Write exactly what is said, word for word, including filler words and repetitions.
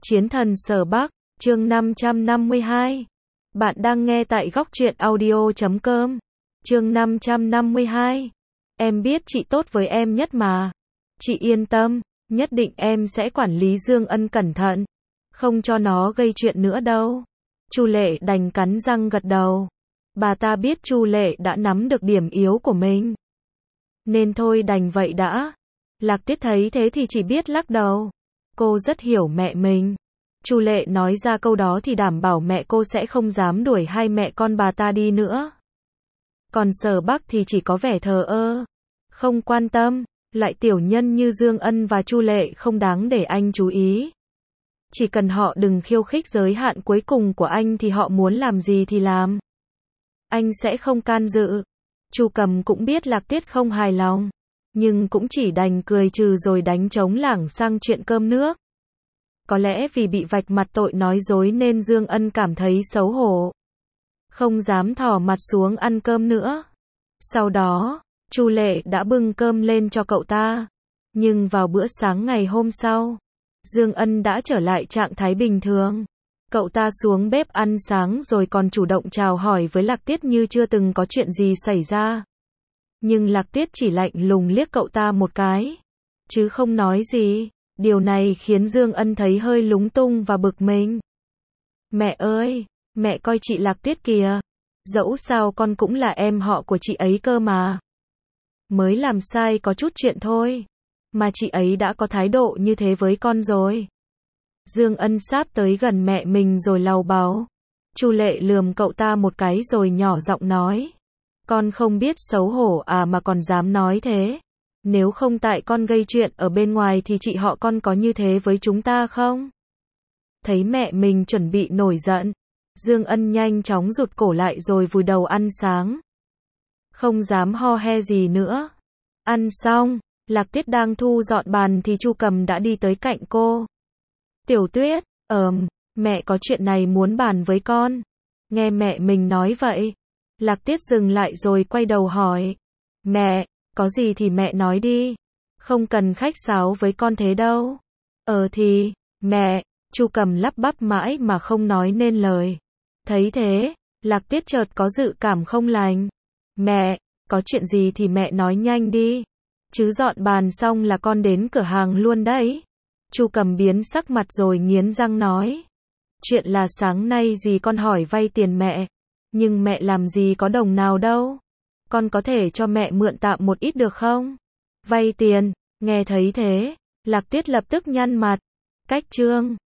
Chiến thần Sở Bắc, chương năm trăm năm mươi hai. Bạn đang nghe tại góc truyện audio chấm com. Chương năm trăm năm mươi hai. Em biết chị tốt với em nhất mà. Chị yên tâm, nhất định em sẽ quản lý Dương Ân cẩn thận, không cho nó gây chuyện nữa đâu. Chu Lệ đành cắn răng gật đầu. Bà ta biết Chu Lệ đã nắm được điểm yếu của mình, nên thôi đành vậy đã. Lạc Tuyết thấy thế thì chỉ biết lắc đầu. Cô rất hiểu mẹ mình. Chu Lệ nói ra câu đó thì đảm bảo mẹ cô sẽ không dám đuổi hai mẹ con bà ta đi nữa. Còn Sở Bắc thì chỉ có vẻ thờ ơ, không quan tâm. Loại tiểu nhân như Dương Ân và Chu Lệ không đáng để anh chú ý. Chỉ cần họ đừng khiêu khích giới hạn cuối cùng của anh thì họ muốn làm gì thì làm. Anh sẽ không can dự. Chu Cầm cũng biết Lạc Tuyết không hài lòng, nhưng cũng chỉ đành cười trừ rồi đánh trống lảng sang chuyện cơm nước. Có lẽ vì bị vạch mặt tội nói dối nên Dương Ân cảm thấy xấu hổ, không dám thò mặt xuống ăn cơm nữa. Sau đó, Chu Lệ đã bưng cơm lên cho cậu ta. Nhưng vào bữa sáng ngày hôm sau, Dương Ân đã trở lại trạng thái bình thường. Cậu ta xuống bếp ăn sáng rồi còn chủ động chào hỏi với Lạc Tuyết như chưa từng có chuyện gì xảy ra. Nhưng Lạc Tuyết chỉ lạnh lùng liếc cậu ta một cái, chứ không nói gì. Điều này khiến Dương Ân thấy hơi lúng tung và bực mình. Mẹ ơi, mẹ coi chị Lạc Tuyết kìa. Dẫu sao con cũng là em họ của chị ấy cơ mà. Mới làm sai có chút chuyện thôi, mà chị ấy đã có thái độ như thế với con rồi. Dương Ân sáp tới gần mẹ mình rồi lầu bầu. Chu Lệ lườm cậu ta một cái rồi nhỏ giọng nói. Con không biết xấu hổ à mà còn dám nói thế. Nếu không tại con gây chuyện ở bên ngoài thì chị họ con có như thế với chúng ta không? Thấy mẹ mình chuẩn bị nổi giận, Dương Ân nhanh chóng rụt cổ lại rồi vùi đầu ăn sáng. Không dám ho he gì nữa. Ăn xong, Lạc Tuyết đang thu dọn bàn thì Chu Cầm đã đi tới cạnh cô. Tiểu Tuyết, ờm, mẹ có chuyện này muốn bàn với con. Nghe mẹ mình nói vậy, Lạc Tuyết dừng lại rồi quay đầu hỏi. Mẹ, có gì thì mẹ nói đi. Không cần khách sáo với con thế đâu. Ờ thì, mẹ, Chu Cầm lắp bắp mãi mà không nói nên lời. Thấy thế, Lạc Tuyết chợt có dự cảm không lành. Mẹ, có chuyện gì thì mẹ nói nhanh đi. Chứ dọn bàn xong là con đến cửa hàng luôn đấy. Chu Cầm biến sắc mặt rồi nghiến răng nói. Chuyện là sáng nay dì con hỏi vay tiền mẹ. Nhưng mẹ làm gì có đồng nào đâu. Con có thể cho mẹ mượn tạm một ít được không? Vay tiền, nghe thấy thế, Lạc Tuyết lập tức nhăn mặt. Cách trương,